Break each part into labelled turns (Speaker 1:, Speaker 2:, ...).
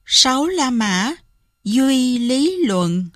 Speaker 1: Sáu La Mã, duy lý luận.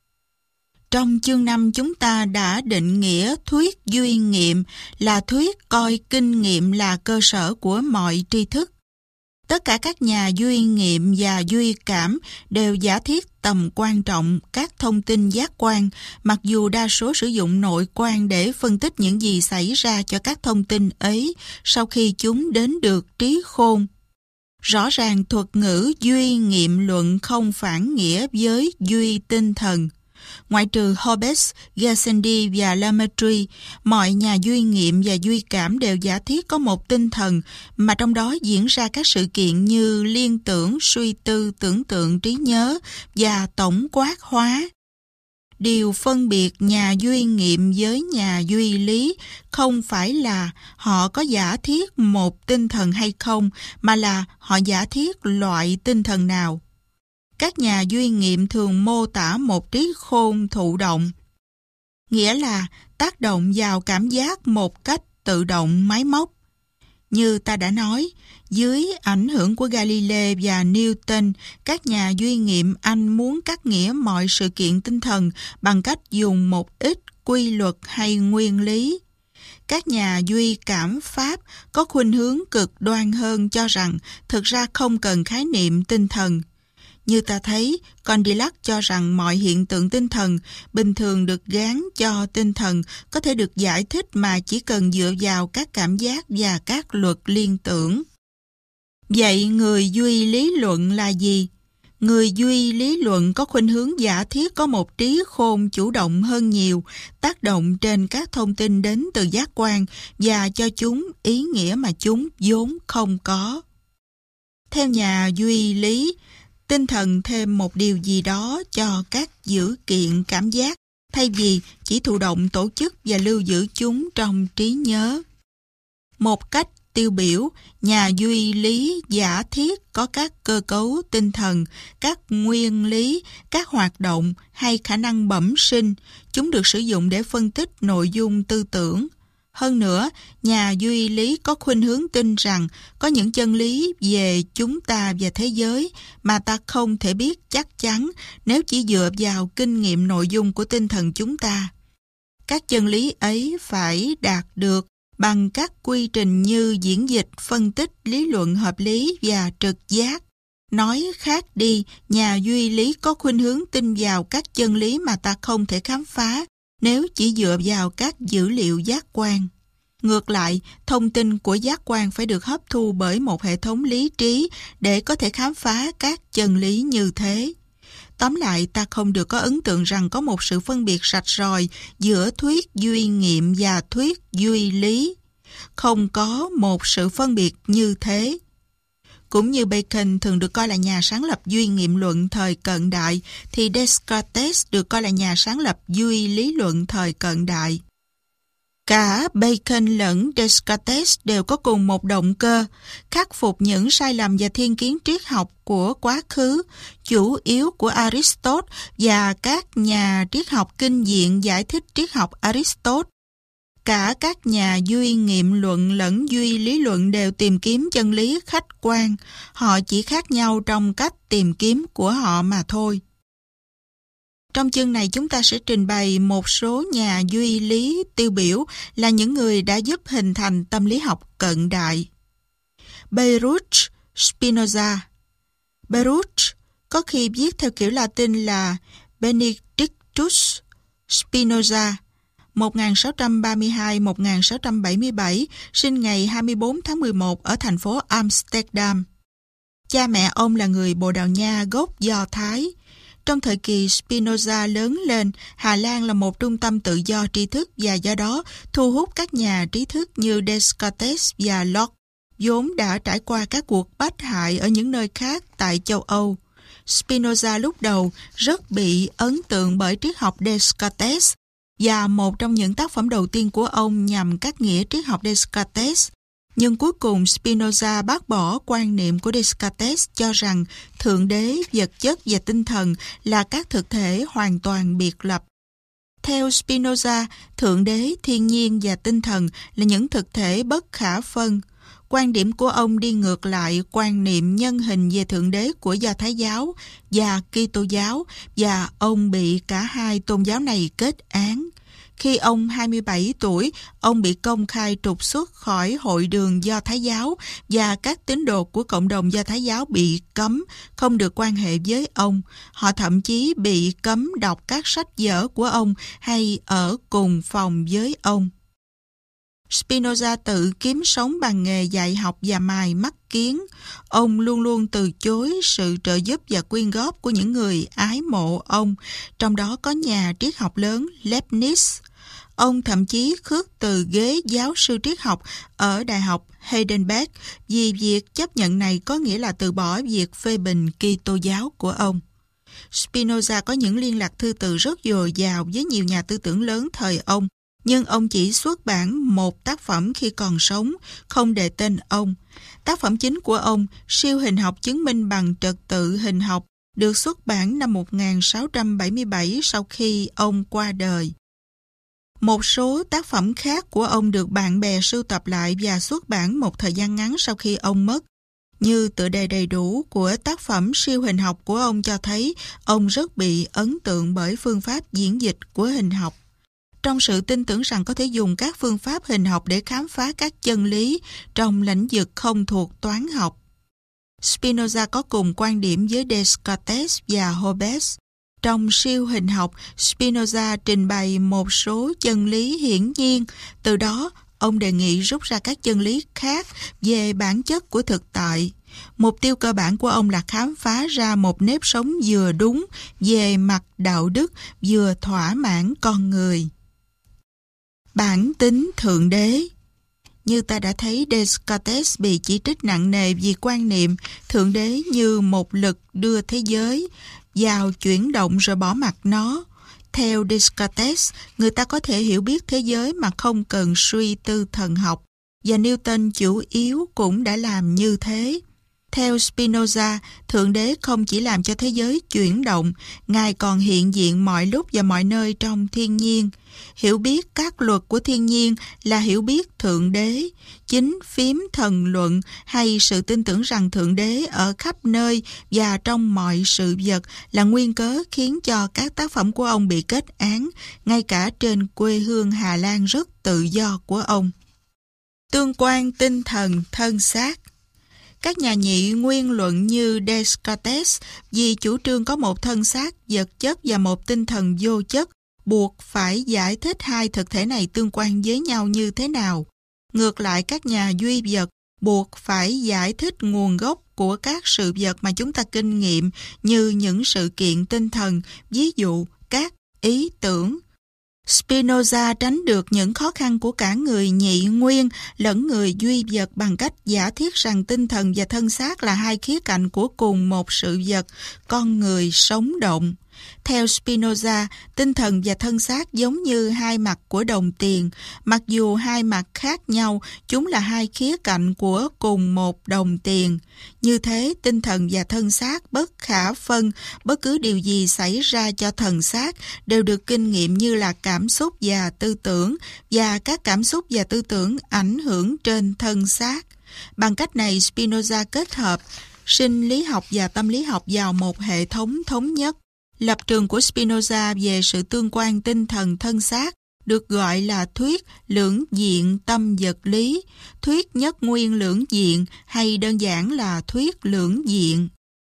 Speaker 1: Trong chương 5 chúng ta đã định nghĩa thuyết duy nghiệm là thuyết coi kinh nghiệm là cơ sở của mọi tri thức. Tất cả các nhà duy nghiệm và duy cảm đều giả thiết tầm quan trọng các thông tin giác quan, mặc dù đa số sử dụng nội quan để phân tích những gì xảy ra cho các thông tin ấy sau khi chúng đến được trí khôn. Rõ ràng thuật ngữ duy nghiệm luận không phản nghĩa với duy tinh thần. Ngoại trừ Hobbes, Gassendi và Lamettrie, mọi nhà duy nghiệm và duy cảm đều giả thiết có một tinh thần mà trong đó diễn ra các sự kiện như liên tưởng, suy tư, tưởng tượng, trí nhớ và tổng quát hóa. Điều phân biệt nhà duy nghiệm với nhà duy lý không phải là họ có giả thiết một tinh thần hay không, mà là họ giả thiết loại tinh thần nào. Các nhà duy nghiệm thường mô tả một trí khôn thụ động, nghĩa là tác động vào cảm giác một cách tự động máy móc. Như ta đã nói, dưới ảnh hưởng của Galilei và Newton, các nhà duy nghiệm Anh muốn cắt nghĩa mọi sự kiện tinh thần bằng cách dùng một ít quy luật hay nguyên lý. Các nhà duy cảm Pháp có khuynh hướng cực đoan hơn, cho rằng thực ra không cần khái niệm tinh thần. Như ta thấy, Condillac cho rằng mọi hiện tượng tinh thần bình thường được gán cho tinh thần có thể được giải thích mà chỉ cần dựa vào các cảm giác và các luật liên tưởng. Vậy người duy lý luận là gì? Người duy lý luận có khuynh hướng giả thiết có một trí khôn chủ động hơn nhiều, tác động trên các thông tin đến từ giác quan và cho chúng ý nghĩa mà chúng vốn không có. Theo nhà duy lý, tinh thần thêm một điều gì đó cho các dữ kiện cảm giác, thay vì chỉ thụ động tổ chức và lưu giữ chúng trong trí nhớ. Một cách tiêu biểu, nhà duy lý giả thiết có các cơ cấu tinh thần, các nguyên lý, các hoạt động hay khả năng bẩm sinh. Chúng được sử dụng để phân tích nội dung tư tưởng. Hơn nữa, nhà duy lý có khuynh hướng tin rằng có những chân lý về chúng ta và thế giới mà ta không thể biết chắc chắn nếu chỉ dựa vào kinh nghiệm nội dung của tinh thần chúng ta. Các chân lý ấy phải đạt được bằng các quy trình như diễn dịch, phân tích, lý luận hợp lý và trực giác. Nói khác đi, nhà duy lý có khuynh hướng tin vào các chân lý mà ta không thể khám phá nếu chỉ dựa vào các dữ liệu giác quan. Ngược lại, thông tin của giác quan phải được hấp thu bởi một hệ thống lý trí để có thể khám phá các chân lý như thế. Tóm lại, ta không được có ấn tượng rằng có một sự phân biệt rạch ròi giữa thuyết duy nghiệm và thuyết duy lý. Không có một sự phân biệt như thế. Cũng như Bacon thường được coi là nhà sáng lập duy nghiệm luận thời cận đại, thì Descartes được coi là nhà sáng lập duy lý luận thời cận đại. Cả Bacon lẫn Descartes đều có cùng một động cơ, khắc phục những sai lầm và thiên kiến triết học của quá khứ, chủ yếu của Aristotle và các nhà triết học kinh diện giải thích triết học Aristotle. Cả các nhà duy nghiệm luận lẫn duy lý luận đều tìm kiếm chân lý khách quan, họ chỉ khác nhau trong cách tìm kiếm của họ mà thôi. Trong chương này chúng ta sẽ trình bày một số nhà duy lý tiêu biểu là những người đã giúp hình thành tâm lý học cận đại. Baruch Spinoza. Baruch có khi viết theo kiểu Latin là Benedictus Spinoza, 1632-1677, sinh ngày 24 tháng 11 ở thành phố Amsterdam. Cha mẹ ông là người Bồ Đào Nha gốc Do Thái. Trong thời kỳ Spinoza lớn lên, Hà Lan là một trung tâm tự do tri thức và do đó thu hút các nhà trí thức như Descartes và Locke, vốn đã trải qua các cuộc bách hại ở những nơi khác tại châu Âu. Spinoza lúc đầu rất bị ấn tượng bởi triết học Descartes và một trong những tác phẩm đầu tiên của ông nhằm cắt nghĩa triết học Descartes. Nhưng cuối cùng Spinoza bác bỏ quan niệm của Descartes cho rằng thượng đế, vật chất và tinh thần là các thực thể hoàn toàn biệt lập. Theo Spinoza, thượng đế, thiên nhiên và tinh thần là những thực thể bất khả phân. Quan điểm của ông đi ngược lại quan niệm nhân hình về Thượng Đế của Do Thái giáo và Kitô giáo, và ông bị cả hai tôn giáo này kết án. Khi ông 27 tuổi, ông bị công khai trục xuất khỏi hội đường Do Thái giáo, và các tín đồ của cộng đồng Do Thái giáo bị cấm không được quan hệ với ông. Họ thậm chí bị cấm đọc các sách vở của ông hay ở cùng phòng với ông. Spinoza tự kiếm sống bằng nghề dạy học và mài mắt kiến. Ông luôn luôn từ chối sự trợ giúp và quyên góp của những người ái mộ ông, trong đó có nhà triết học lớn Leibniz. Ông thậm chí khước từ ghế giáo sư triết học ở Đại học Heidelberg vì việc chấp nhận này có nghĩa là từ bỏ việc phê bình Kitô giáo của ông. Spinoza có những liên lạc thư từ rất dồi dào với nhiều nhà tư tưởng lớn thời ông, nhưng ông chỉ xuất bản một tác phẩm khi còn sống, không đề tên ông. Tác phẩm chính của ông, Siêu hình học chứng minh bằng trật tự hình học, được xuất bản năm 1677 sau khi ông qua đời. Một số tác phẩm khác của ông được bạn bè sưu tập lại và xuất bản một thời gian ngắn sau khi ông mất. Như tựa đề đầy đủ của tác phẩm Siêu hình học của ông cho thấy ông rất bị ấn tượng bởi phương pháp diễn dịch của hình học. Trong sự tin tưởng rằng có thể dùng các phương pháp hình học để khám phá các chân lý trong lĩnh vực không thuộc toán học. Spinoza có cùng quan điểm với Descartes và Hobbes. Trong siêu hình học, Spinoza trình bày một số chân lý hiển nhiên, từ đó ông đề nghị rút ra các chân lý khác về bản chất của thực tại. Mục tiêu cơ bản của ông là khám phá ra một nếp sống vừa đúng về mặt đạo đức, vừa thỏa mãn con người. Bản tính Thượng Đế. Như ta đã thấy, Descartes bị chỉ trích nặng nề vì quan niệm Thượng Đế như một lực đưa thế giới vào chuyển động rồi bỏ mặc nó. Theo Descartes, người ta có thể hiểu biết thế giới mà không cần suy tư thần học, và Newton chủ yếu cũng đã làm như thế. Theo Spinoza, Thượng Đế không chỉ làm cho thế giới chuyển động, Ngài còn hiện diện mọi lúc và mọi nơi trong thiên nhiên. Hiểu biết các luật của thiên nhiên là hiểu biết Thượng Đế. Chính phím thần luận hay sự tin tưởng rằng Thượng Đế ở khắp nơi và trong mọi sự vật là nguyên cớ khiến cho các tác phẩm của ông bị kết án, ngay cả trên quê hương Hà Lan rất tự do của ông. Tương quan tinh thần thân xác. Các nhà nhị nguyên luận như Descartes vì chủ trương có một thân xác vật chất và một tinh thần vô chất, buộc phải giải thích hai thực thể này tương quan với nhau như thế nào. Ngược lại, các nhà duy vật buộc phải giải thích nguồn gốc của các sự vật mà chúng ta kinh nghiệm như những sự kiện tinh thần, ví dụ các ý tưởng. Spinoza tránh được những khó khăn của cả người nhị nguyên lẫn người duy vật bằng cách giả thiết rằng tinh thần và thân xác là hai khía cạnh của cùng một sự vật, con người sống động. Theo Spinoza, tinh thần và thân xác giống như hai mặt của đồng tiền. Mặc dù hai mặt khác nhau, chúng là hai khía cạnh của cùng một đồng tiền. Như thế, tinh thần và thân xác bất khả phân, bất cứ điều gì xảy ra cho thần xác đều được kinh nghiệm như là cảm xúc và tư tưởng, và các cảm xúc và tư tưởng ảnh hưởng trên thân xác. Bằng cách này, Spinoza kết hợp sinh lý học và tâm lý học vào một hệ thống thống nhất. Lập trường của Spinoza về sự tương quan tinh thần thân xác được gọi là thuyết lưỡng diện tâm vật lý, thuyết nhất nguyên lưỡng diện hay đơn giản là thuyết lưỡng diện.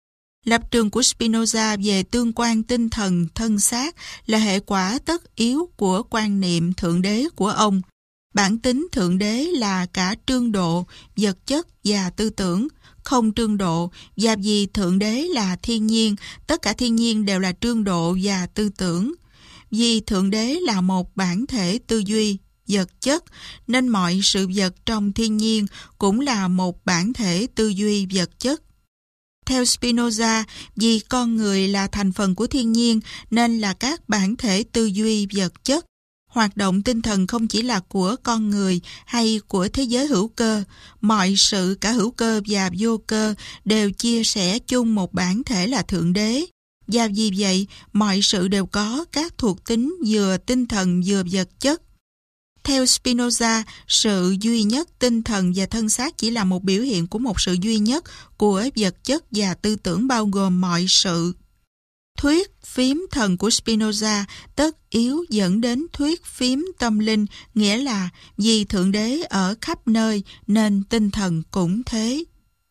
Speaker 1: Lập trường của Spinoza về tương quan tinh thần thân xác là hệ quả tất yếu của quan niệm Thượng Đế của ông. Bản tính Thượng Đế là cả trương độ, vật chất và tư tưởng, không trương độ, và vì Thượng Đế là thiên nhiên, tất cả thiên nhiên đều là trương độ và tư tưởng. Vì Thượng Đế là một bản thể tư duy, vật chất, nên mọi sự vật trong thiên nhiên cũng là một bản thể tư duy vật chất. Theo Spinoza, vì con người là thành phần của thiên nhiên nên là các bản thể tư duy vật chất. Hoạt động tinh thần không chỉ là của con người hay của thế giới hữu cơ, mọi sự cả hữu cơ và vô cơ đều chia sẻ chung một bản thể là Thượng Đế. Và vì vậy, mọi sự đều có các thuộc tính vừa tinh thần vừa vật chất. Theo Spinoza, sự duy nhất tinh thần và thân xác chỉ là một biểu hiện của một sự duy nhất của vật chất và tư tưởng bao gồm mọi sự. Thuyết phím thần của Spinoza tất yếu dẫn đến thuyết phím tâm linh, nghĩa là vì Thượng Đế ở khắp nơi nên tinh thần cũng thế.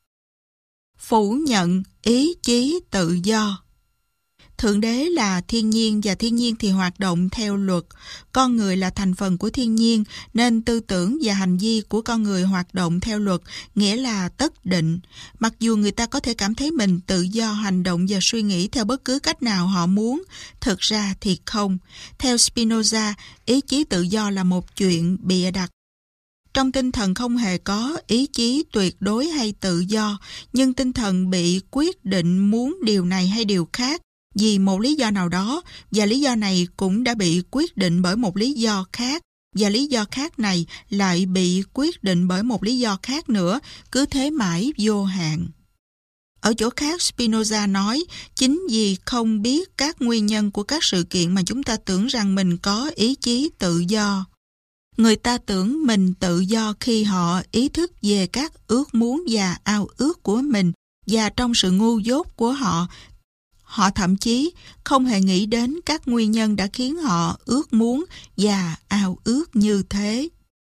Speaker 1: Phủ nhận ý chí tự do. Thượng Đế là thiên nhiên và thiên nhiên thì hoạt động theo luật. Con người là thành phần của thiên nhiên nên tư tưởng và hành vi của con người hoạt động theo luật, nghĩa là tất định. Mặc dù người ta có thể cảm thấy mình tự do hành động và suy nghĩ theo bất cứ cách nào họ muốn, thực ra thì không. Theo Spinoza, ý chí tự do là một chuyện bịa đặt. Trong tinh thần không hề có ý chí tuyệt đối hay tự do, nhưng tinh thần bị quyết định muốn điều này hay điều khác vì một lý do nào đó, và lý do này cũng đã bị quyết định bởi một lý do khác, và lý do khác này lại bị quyết định bởi một lý do khác nữa, cứ thế mãi vô hạn. Ở chỗ khác, Spinoza nói, chính vì không biết các nguyên nhân của các sự kiện mà chúng ta tưởng rằng mình có ý chí tự do. Người ta tưởng mình tự do khi họ ý thức về các ước muốn và ao ước của mình, và trong sự ngu dốt của họ thậm chí không hề nghĩ đến các nguyên nhân đã khiến họ ước muốn và ao ước như thế.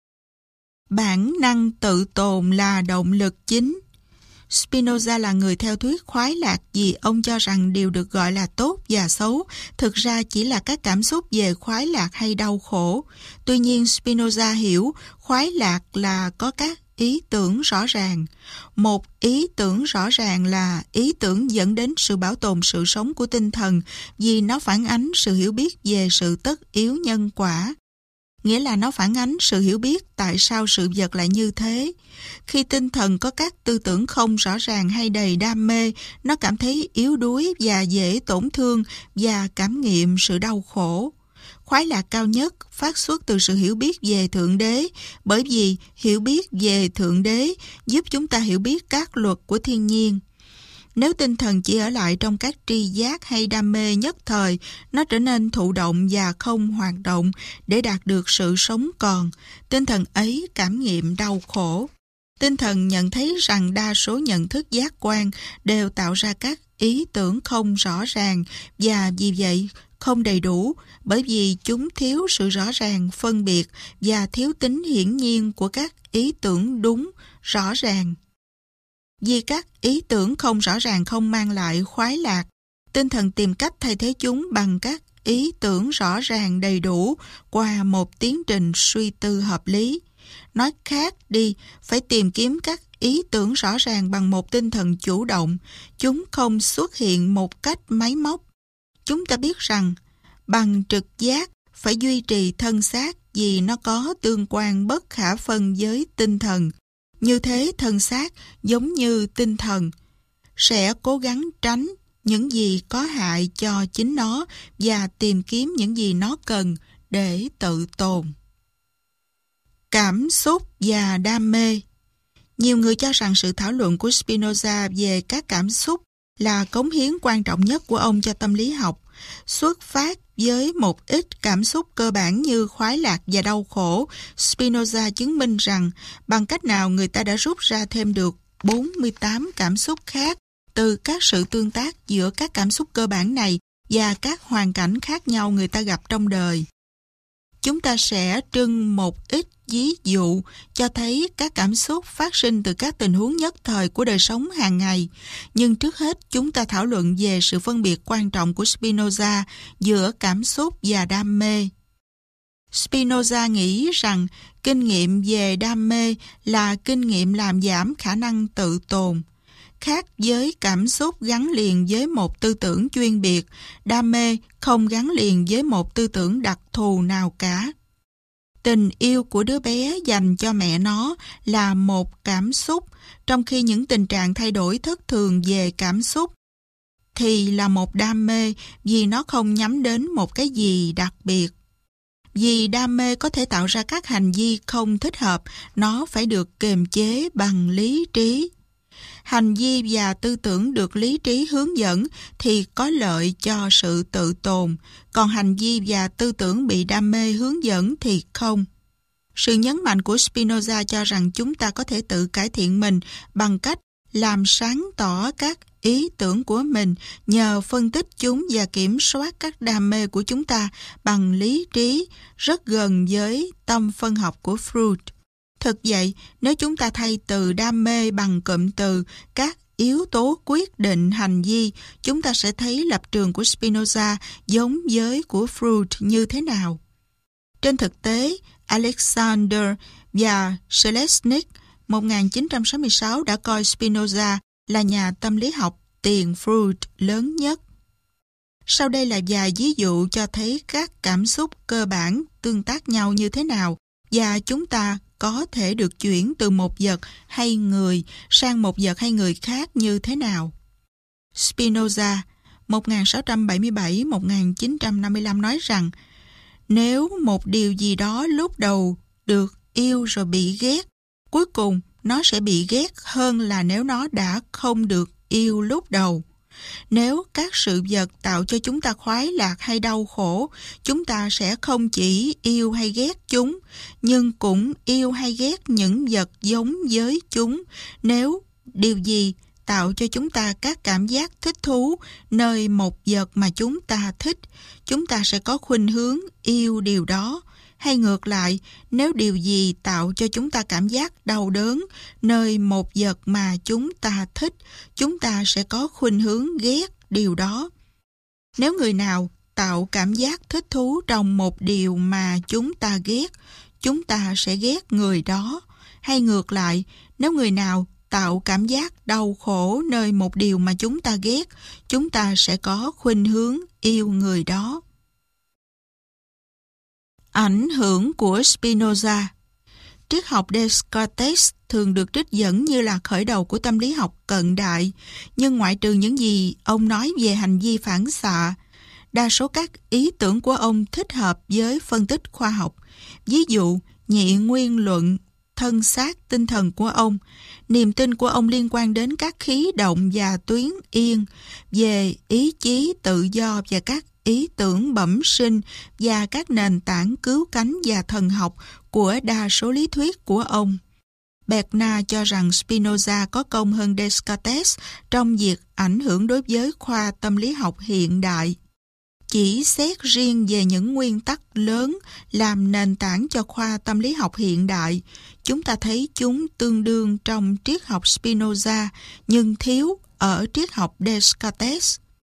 Speaker 1: Bản năng tự tồn là động lực chính. Spinoza là người theo thuyết khoái lạc vì ông cho rằng điều được gọi là tốt và xấu thực ra chỉ là các cảm xúc về khoái lạc hay đau khổ. Tuy nhiên, Spinoza hiểu khoái lạc là có các ý tưởng rõ ràng. Một ý tưởng rõ ràng là ý tưởng dẫn đến sự bảo tồn sự sống của tinh thần vì nó phản ánh sự hiểu biết về sự tất yếu nhân quả. Nghĩa là nó phản ánh sự hiểu biết tại sao sự vật lại như thế. Khi tinh thần có các tư tưởng không rõ ràng hay đầy đam mê, nó cảm thấy yếu đuối và dễ tổn thương và cảm nghiệm sự đau khổ. Khoái lạc cao nhất phát xuất từ sự hiểu biết về Thượng Đế, bởi vì hiểu biết về Thượng Đế giúp chúng ta hiểu biết các luật của thiên nhiên. Nếu tinh thần chỉ ở lại trong các tri giác hay đam mê nhất thời, nó trở nên thụ động và không hoạt động để đạt được sự sống còn. Tinh thần ấy cảm nghiệm đau khổ. Tinh thần nhận thấy rằng đa số nhận thức giác quan đều tạo ra các ý tưởng không rõ ràng và vì vậy không đầy đủ, bởi vì chúng thiếu sự rõ ràng, phân biệt và thiếu tính hiển nhiên của các ý tưởng đúng, rõ ràng. Vì các ý tưởng không rõ ràng không mang lại khoái lạc, tinh thần tìm cách thay thế chúng bằng các ý tưởng rõ ràng đầy đủ qua một tiến trình suy tư hợp lý. Nói khác đi, phải tìm kiếm các ý tưởng rõ ràng bằng một tinh thần chủ động. Chúng không xuất hiện một cách máy móc. Chúng ta biết rằng bằng trực giác phải duy trì thân xác vì nó có tương quan bất khả phân với tinh thần. Như thế thân xác giống như tinh thần sẽ cố gắng tránh những gì có hại cho chính nó và tìm kiếm những gì nó cần để tự tồn. Cảm xúc và đam mê. Nhiều người cho rằng sự thảo luận của Spinoza về các cảm xúc là cống hiến quan trọng nhất của ông cho tâm lý học. Xuất phát với một ít cảm xúc cơ bản như khoái lạc và đau khổ, Spinoza chứng minh rằng bằng cách nào người ta đã rút ra thêm được 48 cảm xúc khác từ các sự tương tác giữa các cảm xúc cơ bản này và các hoàn cảnh khác nhau người ta gặp trong đời. Chúng ta sẽ trưng một ít ví dụ cho thấy các cảm xúc phát sinh từ các tình huống nhất thời của đời sống hàng ngày. Nhưng trước hết chúng ta thảo luận về sự phân biệt quan trọng của Spinoza giữa cảm xúc và đam mê. Spinoza nghĩ rằng kinh nghiệm về đam mê là kinh nghiệm làm giảm khả năng tự tồn. Khác với cảm xúc gắn liền với một tư tưởng chuyên biệt, đam mê không gắn liền với một tư tưởng đặc thù nào cả. Tình yêu của đứa bé dành cho mẹ nó là một cảm xúc, trong khi những tình trạng thay đổi thất thường về cảm xúc thì là một đam mê vì nó không nhắm đến một cái gì đặc biệt. Vì đam mê có thể tạo ra các hành vi không thích hợp, nó phải được kiềm chế bằng lý trí. Hành vi và tư tưởng được lý trí hướng dẫn thì có lợi cho sự tự tồn, còn hành vi và tư tưởng bị đam mê hướng dẫn thì không. Sự nhấn mạnh của Spinoza cho rằng chúng ta có thể tự cải thiện mình bằng cách làm sáng tỏ các ý tưởng của mình nhờ phân tích chúng và kiểm soát các đam mê của chúng ta bằng lý trí, rất gần với tâm phân học của Freud. Thực vậy, nếu chúng ta thay từ đam mê bằng cụm từ các yếu tố quyết định hành vi, chúng ta sẽ thấy lập trường của Spinoza giống với của Freud như thế nào. Trên thực tế, Alexander và Selesnik 1966 đã coi Spinoza là nhà tâm lý học tiền Freud lớn nhất. Sau đây là vài ví dụ cho thấy các cảm xúc cơ bản tương tác nhau như thế nào và chúng ta có thể được chuyển từ một vật hay người sang một vật hay người khác như thế nào. Spinoza 1677-1955 nói rằng nếu một điều gì đó lúc đầu được yêu rồi bị ghét, cuối cùng nó sẽ bị ghét hơn là nếu nó đã không được yêu lúc đầu. Nếu các sự vật tạo cho chúng ta khoái lạc hay đau khổ, chúng ta sẽ không chỉ yêu hay ghét chúng, nhưng cũng yêu hay ghét những vật giống với chúng. Nếu điều gì tạo cho chúng ta các cảm giác thích thú nơi một vật mà chúng ta thích, chúng ta sẽ có khuynh hướng yêu điều đó. Hay ngược lại, nếu điều gì tạo cho chúng ta cảm giác đau đớn nơi một vật mà chúng ta thích, chúng ta sẽ có khuynh hướng ghét điều đó. Nếu người nào tạo cảm giác thích thú trong một điều mà chúng ta ghét, chúng ta sẽ ghét người đó. Hay ngược lại, nếu người nào tạo cảm giác đau khổ nơi một điều mà chúng ta ghét, chúng ta sẽ có khuynh hướng yêu người đó. Ảnh hưởng của Spinoza. Triết học Descartes thường được trích dẫn như là khởi đầu của tâm lý học cận đại, nhưng ngoại trừ những gì ông nói về hành vi phản xạ, đa số các ý tưởng của ông thích hợp với phân tích khoa học. Ví dụ, nhị nguyên luận, thân xác tinh thần của ông, niềm tin của ông liên quan đến các khí động và tuyến yên, về ý chí tự do và các ý tưởng bẩm sinh và các nền tảng cứu cánh và thần học của đa số lý thuyết của ông. Bernard cho rằng Spinoza có công hơn Descartes trong việc ảnh hưởng đối với khoa tâm lý học hiện đại. Chỉ xét riêng về những nguyên tắc lớn làm nền tảng cho khoa tâm lý học hiện đại, chúng ta thấy chúng tương đương trong triết học Spinoza nhưng thiếu ở triết học Descartes.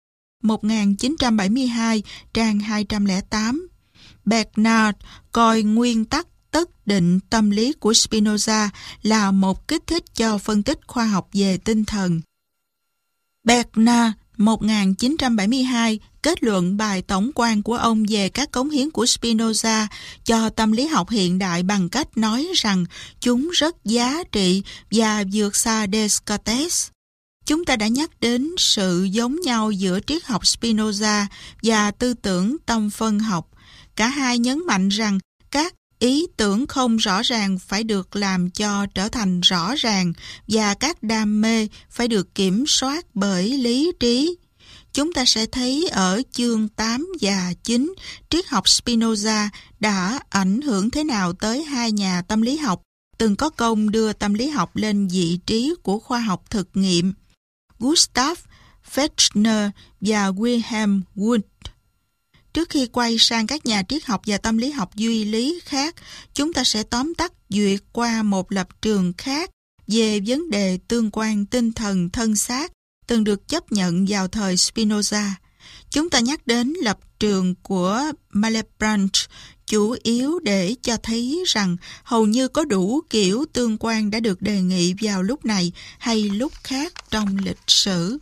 Speaker 1: 1972, trang 208. Bernard coi nguyên tắc tất định tâm lý của Spinoza là một kích thích cho phân tích khoa học về tinh thần. Bernard 1972 kết luận bài tổng quan của ông về các cống hiến của Spinoza cho tâm lý học hiện đại bằng cách nói rằng chúng rất giá trị và vượt xa Descartes. Chúng ta đã nhắc đến sự giống nhau giữa triết học Spinoza và tư tưởng tâm phân học. Cả hai nhấn mạnh rằng các ý tưởng không rõ ràng phải được làm cho trở thành rõ ràng và các đam mê phải được kiểm soát bởi lý trí. Chúng ta sẽ thấy ở chương 8 và 9, triết học Spinoza đã ảnh hưởng thế nào tới hai nhà tâm lý học từng có công đưa tâm lý học lên vị trí của khoa học thực nghiệm, Gustav Fechner và Wilhelm Wundt. Trước khi quay sang các nhà triết học và tâm lý học duy lý khác, chúng ta sẽ tóm tắt duyệt qua một lập trường khác về vấn đề tương quan tinh thần thân xác từng được chấp nhận vào thời Spinoza. Chúng ta nhắc đến lập trường của Malebranche chủ yếu để cho thấy rằng hầu như có đủ kiểu tương quan đã được đề nghị vào lúc này hay lúc khác trong lịch sử.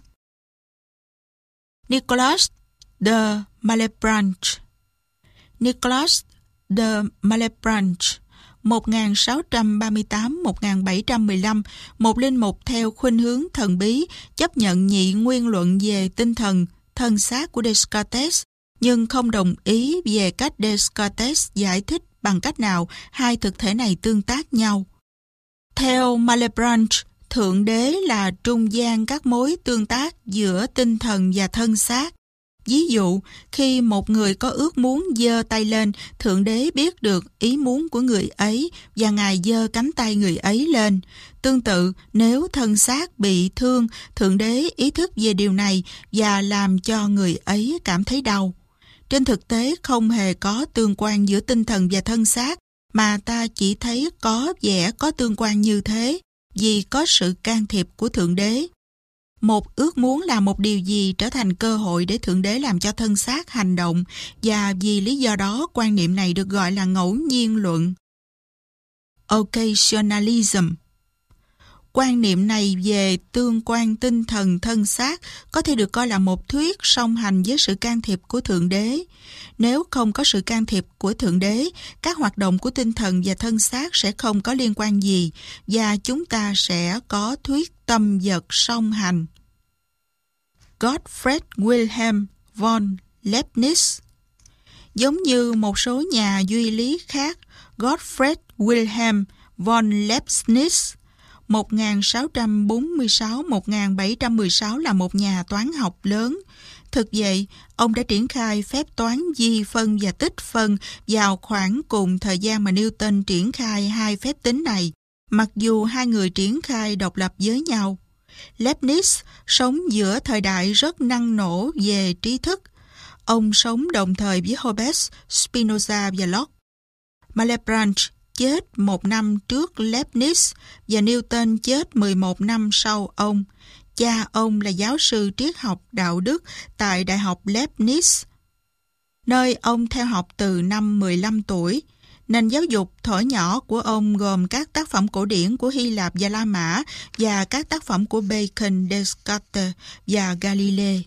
Speaker 1: Nicolas de Malebranche. Nicolas de Malebranche 1638-1715, một linh mục theo khuynh hướng thần bí, chấp nhận nhị nguyên luận về tinh thần, thân xác của Descartes, nhưng không đồng ý về cách Descartes giải thích bằng cách nào hai thực thể này tương tác nhau. Theo Malebranche, Thượng Đế là trung gian các mối tương tác giữa tinh thần và thân xác, Ví dụ, khi một người có ước muốn giơ tay lên, Thượng Đế biết được ý muốn của người ấy và Ngài giơ cánh tay người ấy lên. Tương tự, nếu thân xác bị thương, Thượng Đế ý thức về điều này và làm cho người ấy cảm thấy đau. Trên thực tế, không hề có tương quan giữa tinh thần và thân xác, mà ta chỉ thấy có vẻ có tương quan như thế, vì có sự can thiệp của Thượng Đế. Một ước muốn làm một điều gì trở thành cơ hội để Thượng Đế làm cho thân xác hành động, và vì lý do đó quan niệm này được gọi là ngẫu nhiên luận. Occasionalism. Quan niệm này về tương quan tinh thần thân xác có thể được coi là một thuyết song hành với sự can thiệp của Thượng Đế. Nếu không có sự can thiệp của Thượng Đế, các hoạt động của tinh thần và thân xác sẽ không có liên quan gì, và chúng ta sẽ có thuyết tâm vật song hành. Gottfried Wilhelm von Leibniz. Giống như một số nhà duy lý khác, Gottfried Wilhelm von Leibniz 1646-1716 là một nhà toán học lớn. Thực vậy, ông đã triển khai phép toán di phân và tích phân vào khoảng cùng thời gian mà Newton triển khai hai phép tính này, mặc dù hai người triển khai độc lập với nhau. Leibniz sống giữa thời đại rất năng nổ về trí thức. Ông sống đồng thời với Hobbes, Spinoza và Locke. Malebranche chết 1 năm trước Leibniz và Newton chết 11 năm sau ông. Cha ông là giáo sư triết học đạo đức tại Đại học Leibniz, nơi ông theo học từ năm 15 tuổi. Nền giáo dục thuở nhỏ của ông gồm các tác phẩm cổ điển của Hy Lạp và La Mã và các tác phẩm của Bacon, Descartes và Galilei.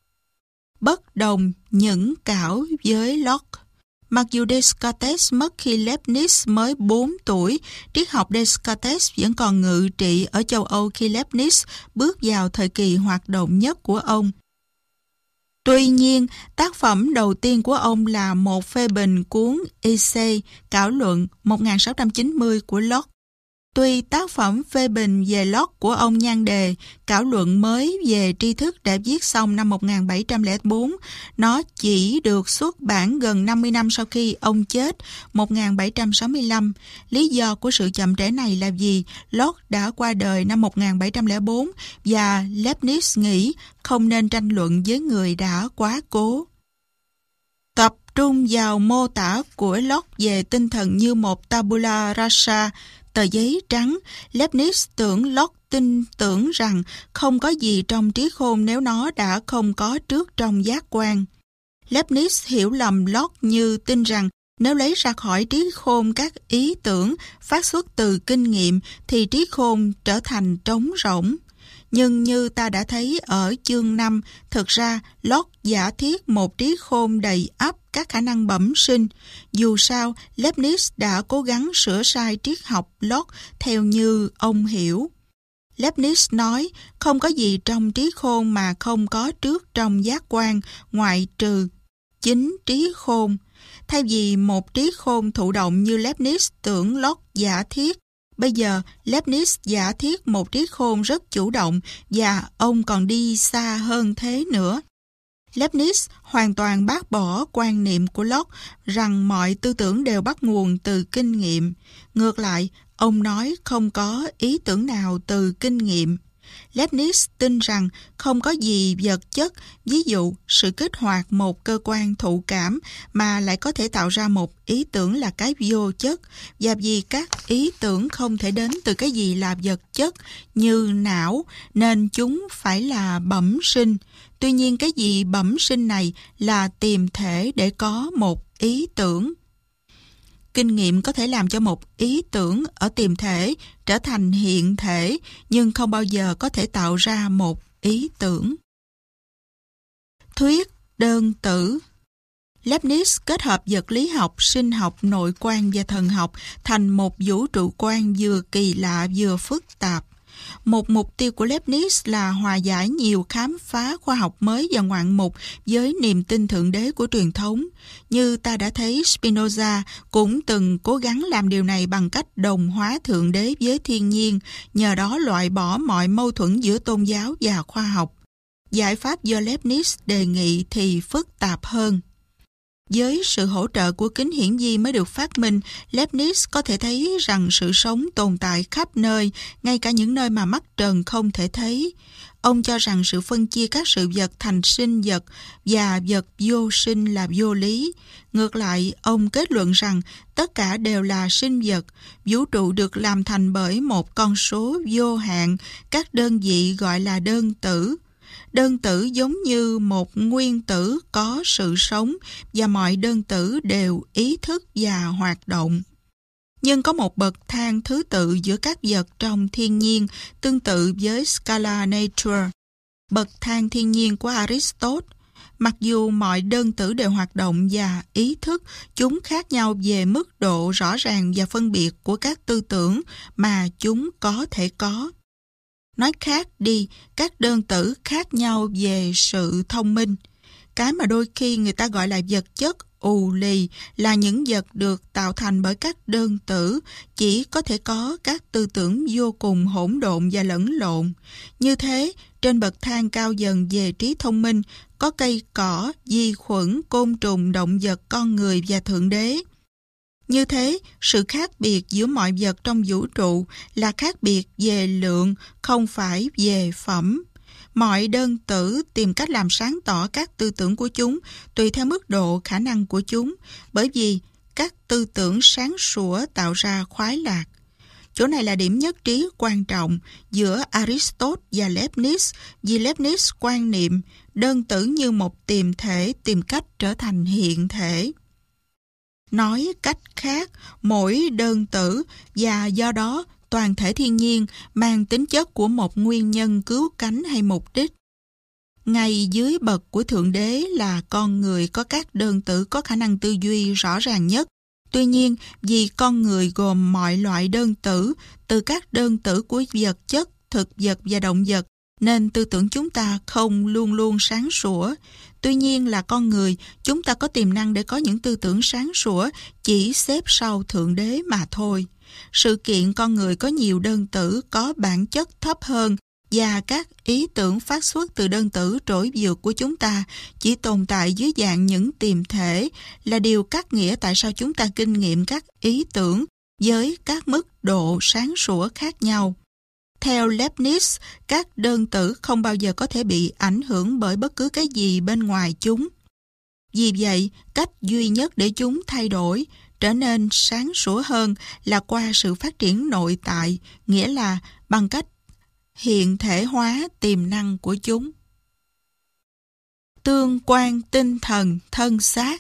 Speaker 1: Bất đồng những cảo với Locke. Mặc dù Descartes mất khi Leibniz mới 4 tuổi, triết học Descartes vẫn còn ngự trị ở châu Âu khi Leibniz bước vào thời kỳ hoạt động nhất của ông. Tuy nhiên, tác phẩm đầu tiên của ông là một phê bình cuốn Essay, Cảo luận 1690 của Locke. Tuy tác phẩm phê bình về Locke của ông nhan đề Cảo luận mới về tri thức đã viết xong năm 1704, nó chỉ được xuất bản gần 50 năm sau khi ông chết, 1765. Lý do của sự chậm trễ này là vì Locke đã qua đời năm 1704 và Leibniz nghĩ không nên tranh luận với người đã quá cố. Tập trung vào mô tả của Locke về tinh thần như một tabula rasa, tờ giấy trắng, Leibniz tưởng Locke tin tưởng rằng không có gì trong trí khôn nếu nó đã không có trước trong giác quan. Leibniz hiểu lầm Locke như tin rằng nếu lấy ra khỏi trí khôn các ý tưởng phát xuất từ kinh nghiệm thì trí khôn trở thành trống rỗng. Nhưng như ta đã thấy ở chương 5, thực ra Locke giả thiết một trí khôn đầy ắp các khả năng bẩm sinh. Dù sao, Leibniz đã cố gắng sửa sai triết học Locke theo như ông hiểu. Leibniz nói, không có gì trong trí khôn mà không có trước trong giác quan, ngoại trừ chính trí khôn. Thay vì một trí khôn thụ động như Leibniz tưởng Locke giả thiết, bây giờ Leibniz giả thiết một trí khôn rất chủ động và ông còn đi xa hơn thế nữa. Leibniz hoàn toàn bác bỏ quan niệm của Locke rằng mọi tư tưởng đều bắt nguồn từ kinh nghiệm. Ngược lại, ông nói không có ý tưởng nào từ kinh nghiệm. Leibniz tin rằng không có gì vật chất, ví dụ sự kích hoạt một cơ quan thụ cảm mà lại có thể tạo ra một ý tưởng là cái vô chất, và vì các ý tưởng không thể đến từ cái gì là vật chất như não nên chúng phải là bẩm sinh. Tuy nhiên cái gì bẩm sinh này là tiềm thể để có một ý tưởng. Kinh nghiệm có thể làm cho một ý tưởng ở tiềm thể trở thành hiện thể, nhưng không bao giờ có thể tạo ra một ý tưởng. Thuyết đơn tử. Leibniz kết hợp vật lý học, sinh học, nội quan và thần học thành một vũ trụ quan vừa kỳ lạ vừa phức tạp. Một mục tiêu của Leibniz là hòa giải nhiều khám phá khoa học mới và ngoạn mục với niềm tin thượng đế của truyền thống. Như ta đã thấy, Spinoza cũng từng cố gắng làm điều này bằng cách đồng hóa thượng đế với thiên nhiên, nhờ đó loại bỏ mọi mâu thuẫn giữa tôn giáo và khoa học. Giải pháp do Leibniz đề nghị thì phức tạp hơn. Với sự hỗ trợ của kính hiển vi mới được phát minh, Leibniz có thể thấy rằng sự sống tồn tại khắp nơi, ngay cả những nơi mà mắt trần không thể thấy. Ông cho rằng sự phân chia các sự vật thành sinh vật và vật vô sinh là vô lý. Ngược lại, ông kết luận rằng tất cả đều là sinh vật. Vũ trụ được làm thành bởi một con số vô hạn, các đơn vị gọi là đơn tử. Đơn tử giống như một nguyên tử có sự sống và mọi đơn tử đều ý thức và hoạt động. Nhưng có một bậc thang thứ tự giữa các vật trong thiên nhiên tương tự với Scala Natura, bậc thang thiên nhiên của Aristotle. Mặc dù mọi đơn tử đều hoạt động và ý thức, chúng khác nhau về mức độ rõ ràng và phân biệt của các tư tưởng mà chúng có thể có. Nói khác đi, các đơn tử khác nhau về sự thông minh. Cái mà đôi khi người ta gọi là vật chất ù lì là những vật được tạo thành bởi các đơn tử chỉ có thể có các tư tưởng vô cùng hỗn độn và lẫn lộn. Như thế, trên bậc thang cao dần về trí thông minh, có cây cỏ, vi khuẩn, côn trùng, động vật, con người và Thượng Đế. Như thế, sự khác biệt giữa mọi vật trong vũ trụ là khác biệt về lượng, không phải về phẩm. Mọi đơn tử tìm cách làm sáng tỏ các tư tưởng của chúng tùy theo mức độ khả năng của chúng, bởi vì các tư tưởng sáng sủa tạo ra khoái lạc. Chỗ này là điểm nhất trí quan trọng giữa Aristotle và Leibniz, vì Leibniz quan niệm đơn tử như một tiềm thể tìm cách trở thành hiện thể. Nói cách khác, mỗi đơn tử và do đó toàn thể thiên nhiên mang tính chất của một nguyên nhân cứu cánh hay mục đích. Ngay dưới bậc của Thượng Đế là con người có các đơn tử có khả năng tư duy rõ ràng nhất. Tuy nhiên, vì con người gồm mọi loại đơn tử, từ các đơn tử của vật chất, thực vật và động vật, nên tư tưởng chúng ta không luôn luôn sáng sủa. Tuy nhiên là con người, chúng ta có tiềm năng để có những tư tưởng sáng sủa, chỉ xếp sau Thượng Đế mà thôi. Sự kiện con người có nhiều đơn tử có bản chất thấp hơn và các ý tưởng phát xuất từ đơn tử trỗi vượt của chúng ta chỉ tồn tại dưới dạng những tiềm thể là điều cắt nghĩa tại sao chúng ta kinh nghiệm các ý tưởng với các mức độ sáng sủa khác nhau. Theo Leibniz, các đơn tử không bao giờ có thể bị ảnh hưởng bởi bất cứ cái gì bên ngoài chúng. Vì vậy, cách duy nhất để chúng thay đổi, trở nên sáng sủa hơn là qua sự phát triển nội tại, nghĩa là bằng cách hiện thể hóa tiềm năng của chúng. Tương quan tinh thần thân xác.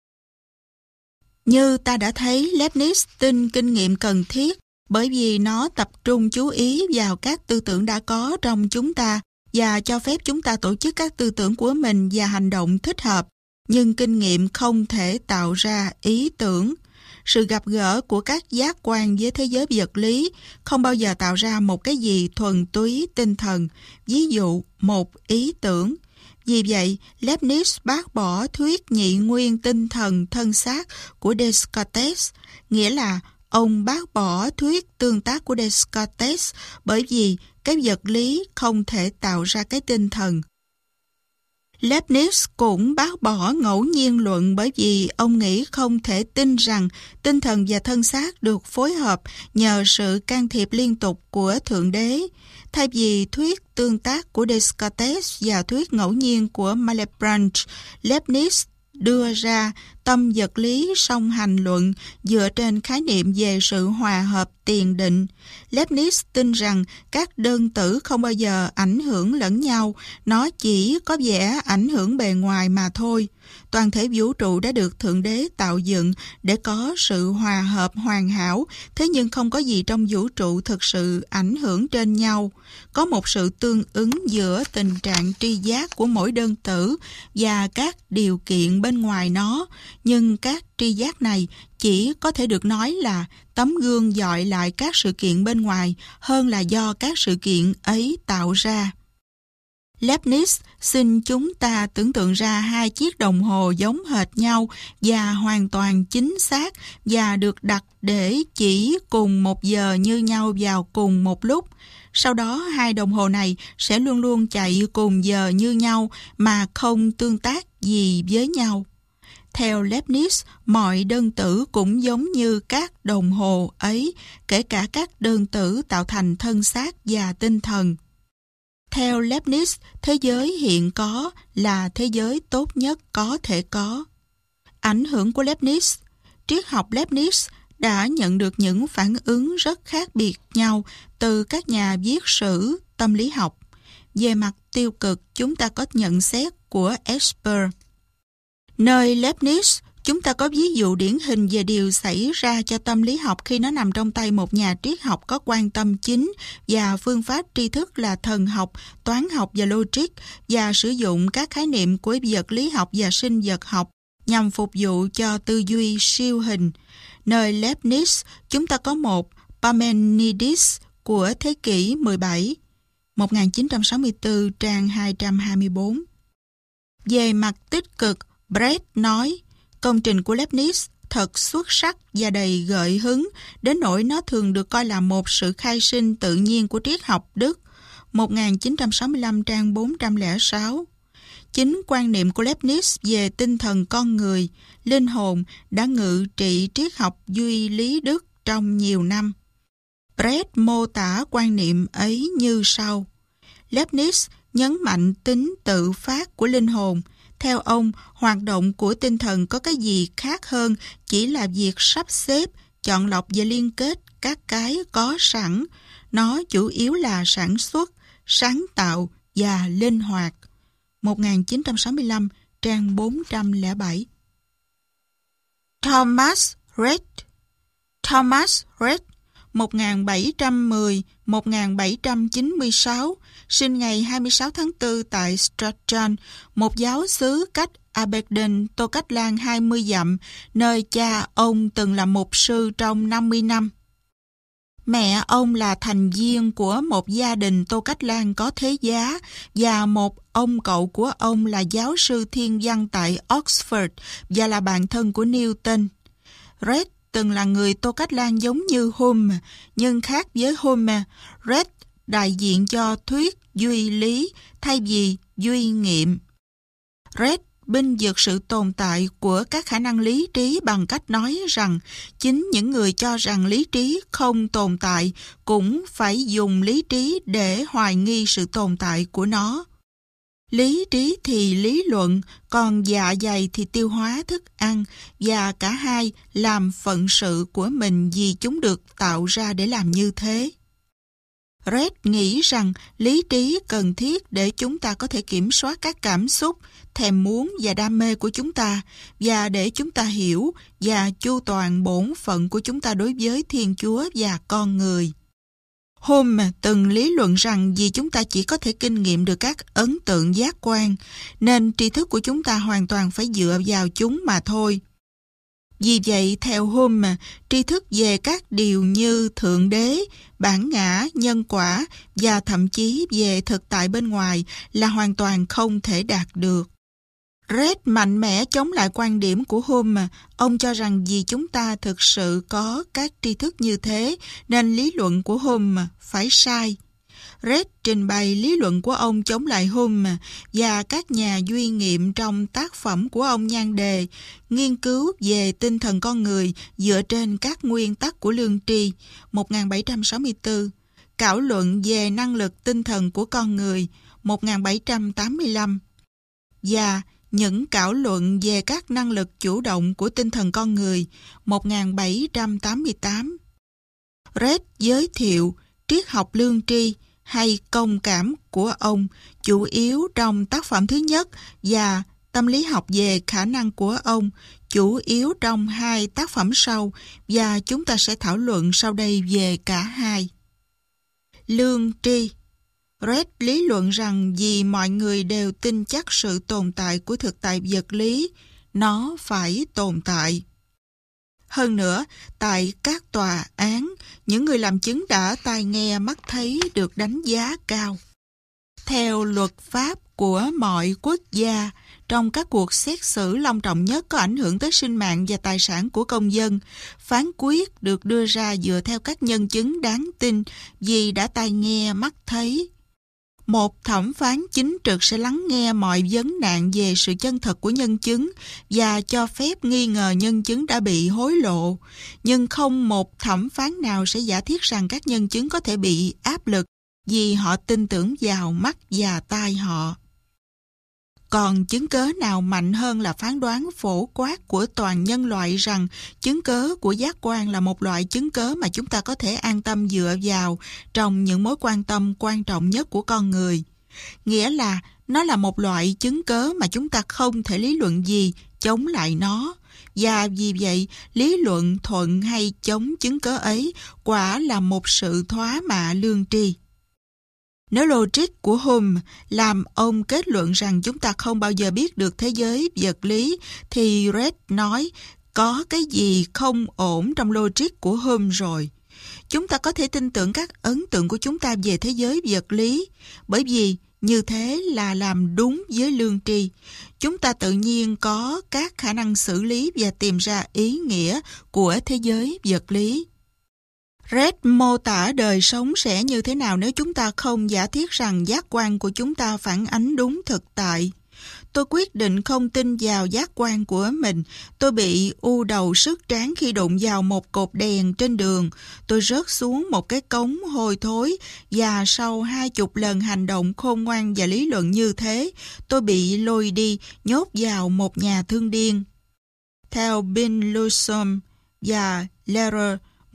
Speaker 1: Như ta đã thấy, Leibniz tin kinh nghiệm cần thiết bởi vì nó tập trung chú ý vào các tư tưởng đã có trong chúng ta và cho phép chúng ta tổ chức các tư tưởng của mình và hành động thích hợp. Nhưng kinh nghiệm không thể tạo ra ý tưởng. Sự gặp gỡ của các giác quan với thế giới vật lý không bao giờ tạo ra một cái gì thuần túy tinh thần, ví dụ một ý tưởng. Vì vậy, Leibniz bác bỏ thuyết nhị nguyên tinh thần thân xác của Descartes, nghĩa là ông bác bỏ thuyết tương tác của Descartes bởi vì cái vật lý không thể tạo ra cái tinh thần. Leibniz cũng bác bỏ ngẫu nhiên luận bởi vì ông nghĩ không thể tin rằng tinh thần và thân xác được phối hợp nhờ sự can thiệp liên tục của Thượng Đế. Thay vì thuyết tương tác của Descartes và thuyết ngẫu nhiên của Malebranche, Leibniz đưa ra tâm vật lý song hành luận dựa trên khái niệm về sự hòa hợp tiền định. Leibniz tin rằng các đơn tử không bao giờ ảnh hưởng lẫn nhau, nó chỉ có vẻ ảnh hưởng bề ngoài mà thôi. Toàn thể vũ trụ đã được Thượng Đế tạo dựng để có sự hòa hợp hoàn hảo, thế nhưng không có gì trong vũ trụ thực sự ảnh hưởng trên nhau. Có một sự tương ứng giữa tình trạng tri giác của mỗi đơn tử và các điều kiện bên ngoài nó, nhưng các tri giác này chỉ có thể được nói là tấm gương dọi lại các sự kiện bên ngoài hơn là do các sự kiện ấy tạo ra. Leibniz xin chúng ta tưởng tượng ra hai chiếc đồng hồ giống hệt nhau và hoàn toàn chính xác và được đặt để chỉ cùng một giờ như nhau vào cùng một lúc. Sau đó hai đồng hồ này sẽ luôn luôn chạy cùng giờ như nhau mà không tương tác gì với nhau. Theo Leibniz, mọi đơn tử cũng giống như các đồng hồ ấy, kể cả các đơn tử tạo thành thân xác và tinh thần. Theo Leibniz, thế giới hiện có là thế giới tốt nhất có thể có. Ảnh hưởng của Leibniz. Triết học Leibniz đã nhận được những phản ứng rất khác biệt nhau từ các nhà viết sử tâm lý học. Về mặt tiêu cực, chúng ta có nhận xét của Esper. Nơi Leibniz, chúng ta có ví dụ điển hình về điều xảy ra cho tâm lý học khi nó nằm trong tay một nhà triết học có quan tâm chính và phương pháp tri thức là thần học, toán học và logic, và sử dụng các khái niệm của vật lý học và sinh vật học nhằm phục vụ cho tư duy siêu hình. Nơi Leibniz, chúng ta có một Parmenides của thế kỷ 17, 1964 trang 224. Về mặt tích cực, Brett nói, công trình của Leibniz thật xuất sắc và đầy gợi hứng, đến nỗi nó thường được coi là một sự khai sinh tự nhiên của triết học Đức, 1965 trang 406. Chính quan niệm của Leibniz về tinh thần con người, linh hồn đã ngự trị triết học duy lý Đức trong nhiều năm. Brett mô tả quan niệm ấy như sau. Leibniz nhấn mạnh tính tự phát của linh hồn. Theo ông, hoạt động của tinh thần có cái gì khác hơn chỉ là việc sắp xếp, chọn lọc và liên kết các cái có sẵn. Nó chủ yếu là sản xuất, sáng tạo và linh hoạt. 1965, trang 407. Thomas Reid 1710-1796, sinh ngày 26 tháng 4 tại Strachan, một giáo xứ cách Aberdeen, Tô Cách Lan 20 dặm, nơi cha ông từng là mục sư trong 50 năm. Mẹ ông là thành viên của một gia đình Tô Cách Lan có thế giá và một ông cậu của ông là giáo sư thiên văn tại Oxford và là bạn thân của Newton. Reid từng là người Tô Cách Lan giống như Hume, nhưng khác với Hume, Reid đại diện cho thuyết duy lý thay vì duy nghiệm. Reid binh vực sự tồn tại của các khả năng lý trí bằng cách nói rằng chính những người cho rằng lý trí không tồn tại cũng phải dùng lý trí để hoài nghi sự tồn tại của nó. Lý trí thì lý luận, còn dạ dày thì tiêu hóa thức ăn, và cả hai làm phận sự của mình vì chúng được tạo ra để làm như thế. Reid nghĩ rằng lý trí cần thiết để chúng ta có thể kiểm soát các cảm xúc, thèm muốn và đam mê của chúng ta, và để chúng ta hiểu và chu toàn bổn phận của chúng ta đối với Thiên Chúa và con người. Hume từng lý luận rằng vì chúng ta chỉ có thể kinh nghiệm được các ấn tượng giác quan, nên tri thức của chúng ta hoàn toàn phải dựa vào chúng mà thôi. Vì vậy, theo Hume, tri thức về các điều như Thượng Đế, bản ngã, nhân quả và thậm chí về thực tại bên ngoài là hoàn toàn không thể đạt được. Reid mạnh mẽ chống lại quan điểm của Hume. Ông cho rằng vì chúng ta thực sự có các tri thức như thế, nên lý luận của Hume phải sai. Reid trình bày lý luận của ông chống lại Hume và các nhà duy nghiệm trong tác phẩm của ông nhan đề Nghiên cứu về tinh thần con người dựa trên các nguyên tắc của lương tri 1764, Cảo luận về năng lực tinh thần của con người 1785 và Những cảo luận về các năng lực chủ động của tinh thần con người 1788. Reid giới thiệu triết học lương tri hay công cảm của ông chủ yếu trong tác phẩm thứ nhất và tâm lý học về khả năng của ông chủ yếu trong hai tác phẩm sau, và chúng ta sẽ thảo luận sau đây về cả hai. Lương tri. Reid lý luận rằng vì mọi người đều tin chắc sự tồn tại của thực tại vật lý, nó phải tồn tại. Hơn nữa, tại các tòa án, những người làm chứng đã tai nghe mắt thấy được đánh giá cao. Theo luật pháp của mọi quốc gia, trong các cuộc xét xử long trọng nhất có ảnh hưởng tới sinh mạng và tài sản của công dân, phán quyết được đưa ra dựa theo các nhân chứng đáng tin vì đã tai nghe mắt thấy. Một thẩm phán chính trực sẽ lắng nghe mọi vấn nạn về sự chân thật của nhân chứng và cho phép nghi ngờ nhân chứng đã bị hối lộ, nhưng không một thẩm phán nào sẽ giả thiết rằng các nhân chứng có thể bị áp lực vì họ tin tưởng vào mắt và tai họ. Còn chứng cớ nào mạnh hơn là phán đoán phổ quát của toàn nhân loại rằng chứng cớ của giác quan là một loại chứng cớ mà chúng ta có thể an tâm dựa vào trong những mối quan tâm quan trọng nhất của con người. Nghĩa là nó là một loại chứng cớ mà chúng ta không thể lý luận gì chống lại nó. Và vì vậy, lý luận thuận hay chống chứng cớ ấy quả là một sự thóa mạ lương tri. Nếu logic của Hume làm ông kết luận rằng chúng ta không bao giờ biết được thế giới vật lý, thì Red nói có cái gì không ổn trong logic của Hume rồi. Chúng ta có thể tin tưởng các ấn tượng của chúng ta về thế giới vật lý, bởi vì như thế là làm đúng với lương tri. Chúng ta tự nhiên có các khả năng xử lý và tìm ra ý nghĩa của thế giới vật lý. Red mô tả đời sống sẽ như thế nào nếu chúng ta không giả thiết rằng giác quan của chúng ta phản ánh đúng thực tại. Tôi quyết định không tin vào giác quan của mình. Tôi bị u đầu sức tráng khi đụng vào một cột đèn trên đường. Tôi rớt xuống một cái cống hôi thối và sau 20 lần hành động khôn ngoan và lý luận như thế, tôi bị lôi đi, nhốt vào một nhà thương điên. Theo Bin Lusum và Lehrer,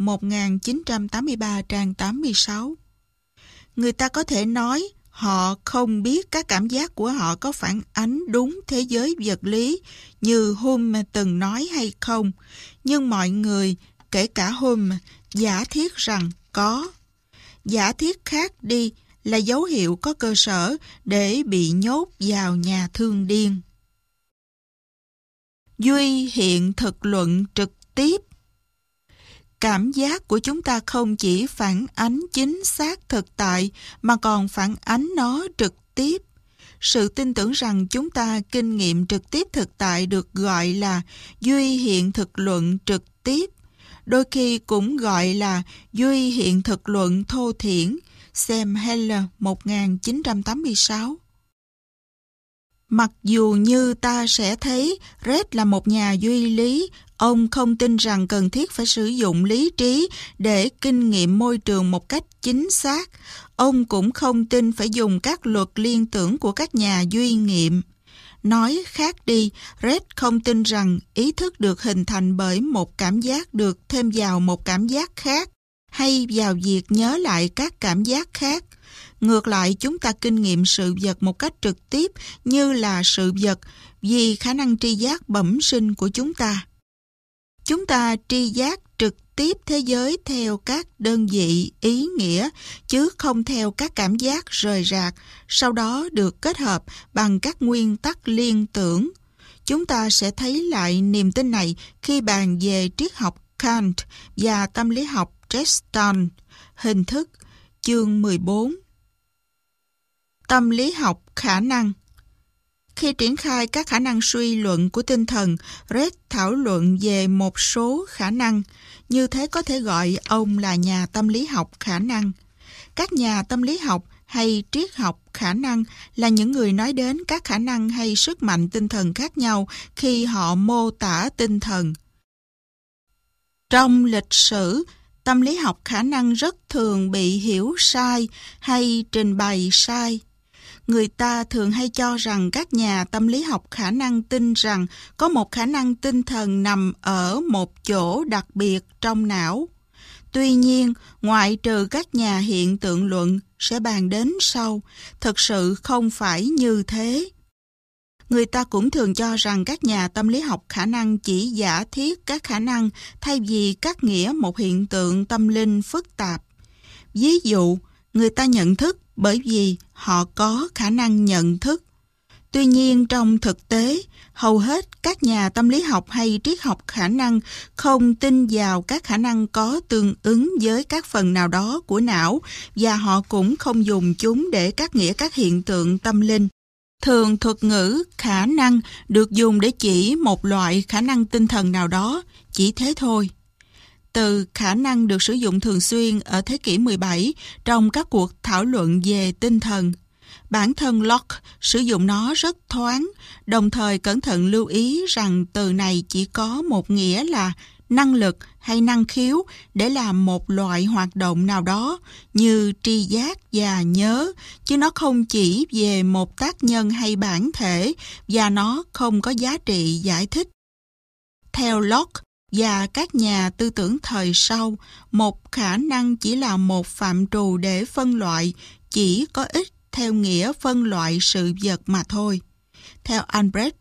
Speaker 1: 1983 trang 86. Người ta có thể nói họ không biết các cảm giác của họ có phản ánh đúng thế giới vật lý như Hume từng nói hay không, nhưng mọi người, kể cả Hume, giả thiết rằng có. Giả thiết khác đi là dấu hiệu có cơ sở để bị nhốt vào nhà thương điên. Duy hiện thực luận trực tiếp. Cảm giác của chúng ta không chỉ phản ánh chính xác thực tại mà còn phản ánh nó trực tiếp. Sự tin tưởng rằng chúng ta kinh nghiệm trực tiếp thực tại được gọi là duy hiện thực luận trực tiếp, đôi khi cũng gọi là duy hiện thực luận thô thiển, xem Heller 1986. Mặc dù như ta sẽ thấy Red là một nhà duy lý, ông không tin rằng cần thiết phải sử dụng lý trí để kinh nghiệm môi trường một cách chính xác. Ông cũng không tin phải dùng các luật liên tưởng của các nhà duy nghiệm. Nói khác đi, Red không tin rằng ý thức được hình thành bởi một cảm giác được thêm vào một cảm giác khác, hay vào việc nhớ lại các cảm giác khác. Ngược lại, chúng ta kinh nghiệm sự vật một cách trực tiếp như là sự vật vì khả năng tri giác bẩm sinh của chúng ta. Chúng ta tri giác trực tiếp thế giới theo các đơn vị ý nghĩa, chứ không theo các cảm giác rời rạc, sau đó được kết hợp bằng các nguyên tắc liên tưởng. Chúng ta sẽ thấy lại niềm tin này khi bàn về triết học Kant và tâm lý học Gestalt, hình thức, chương 14. Tâm lý học khả năng. Khi triển khai các khả năng suy luận của tinh thần, Red thảo luận về một số khả năng, như thế có thể gọi ông là nhà tâm lý học khả năng. Các nhà tâm lý học hay triết học khả năng là những người nói đến các khả năng hay sức mạnh tinh thần khác nhau khi họ mô tả tinh thần. Trong lịch sử, tâm lý học khả năng rất thường bị hiểu sai hay trình bày sai. Người ta thường hay cho rằng các nhà tâm lý học khả năng tin rằng có một khả năng tinh thần nằm ở một chỗ đặc biệt trong não. Tuy nhiên, ngoại trừ các nhà hiện tượng luận sẽ bàn đến sau, thực sự không phải như thế. Người ta cũng thường cho rằng các nhà tâm lý học khả năng chỉ giả thiết các khả năng thay vì cắt nghĩa một hiện tượng tâm linh phức tạp. Ví dụ, người ta nhận thức bởi vì họ có khả năng nhận thức. Tuy nhiên trong thực tế, hầu hết các nhà tâm lý học hay triết học khả năng không tin vào các khả năng có tương ứng với các phần nào đó của não và họ cũng không dùng chúng để cắt nghĩa các hiện tượng tâm linh. Thường thuật ngữ khả năng được dùng để chỉ một loại khả năng tinh thần nào đó, chỉ thế thôi. Từ khả năng được sử dụng thường xuyên ở thế kỷ 17 trong các cuộc thảo luận về tinh thần. Bản thân Locke sử dụng nó rất thoáng, đồng thời cẩn thận lưu ý rằng từ này chỉ có một nghĩa là năng lực hay năng khiếu để làm một loại hoạt động nào đó như tri giác và nhớ, chứ nó không chỉ về một tác nhân hay bản thể và nó không có giá trị giải thích. Theo Locke và các nhà tư tưởng thời sau, một khả năng chỉ là một phạm trù để phân loại, chỉ có ích theo nghĩa phân loại sự vật mà thôi. Theo Albrecht,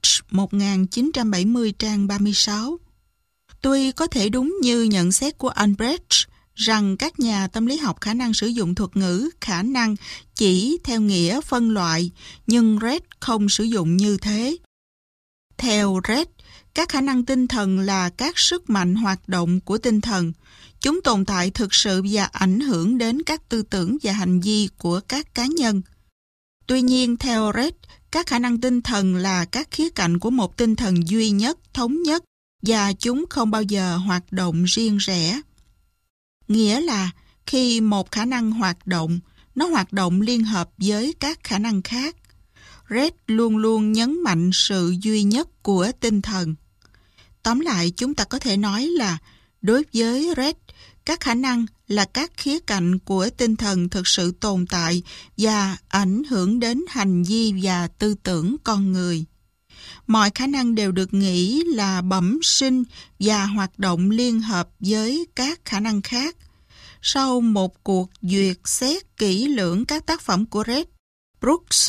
Speaker 1: 1970 trang 36. Tuy có thể đúng như nhận xét của Albrecht rằng các nhà tâm lý học khả năng sử dụng thuật ngữ khả năng chỉ theo nghĩa phân loại, nhưng Reid không sử dụng như thế. Theo Reid, các khả năng tinh thần là các sức mạnh hoạt động của tinh thần. Chúng tồn tại thực sự và ảnh hưởng đến các tư tưởng và hành vi của các cá nhân. Tuy nhiên, theo Reid, các khả năng tinh thần là các khía cạnh của một tinh thần duy nhất, thống nhất, và chúng không bao giờ hoạt động riêng rẽ. Nghĩa là, khi một khả năng hoạt động, nó hoạt động liên hợp với các khả năng khác. Reid luôn luôn nhấn mạnh sự duy nhất của tinh thần. Tóm lại, chúng ta có thể nói là, đối với Reid, các khả năng là các khía cạnh của tinh thần thực sự tồn tại và ảnh hưởng đến hành vi và tư tưởng con người. Mọi khả năng đều được nghĩ là bẩm sinh và hoạt động liên hợp với các khả năng khác. Sau một cuộc duyệt xét kỹ lưỡng các tác phẩm của Reid, Brooks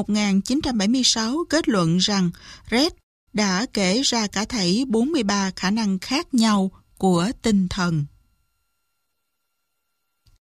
Speaker 1: 1976 kết luận rằng Reid đã kể ra cả thảy 43 khả năng khác nhau của tinh thần.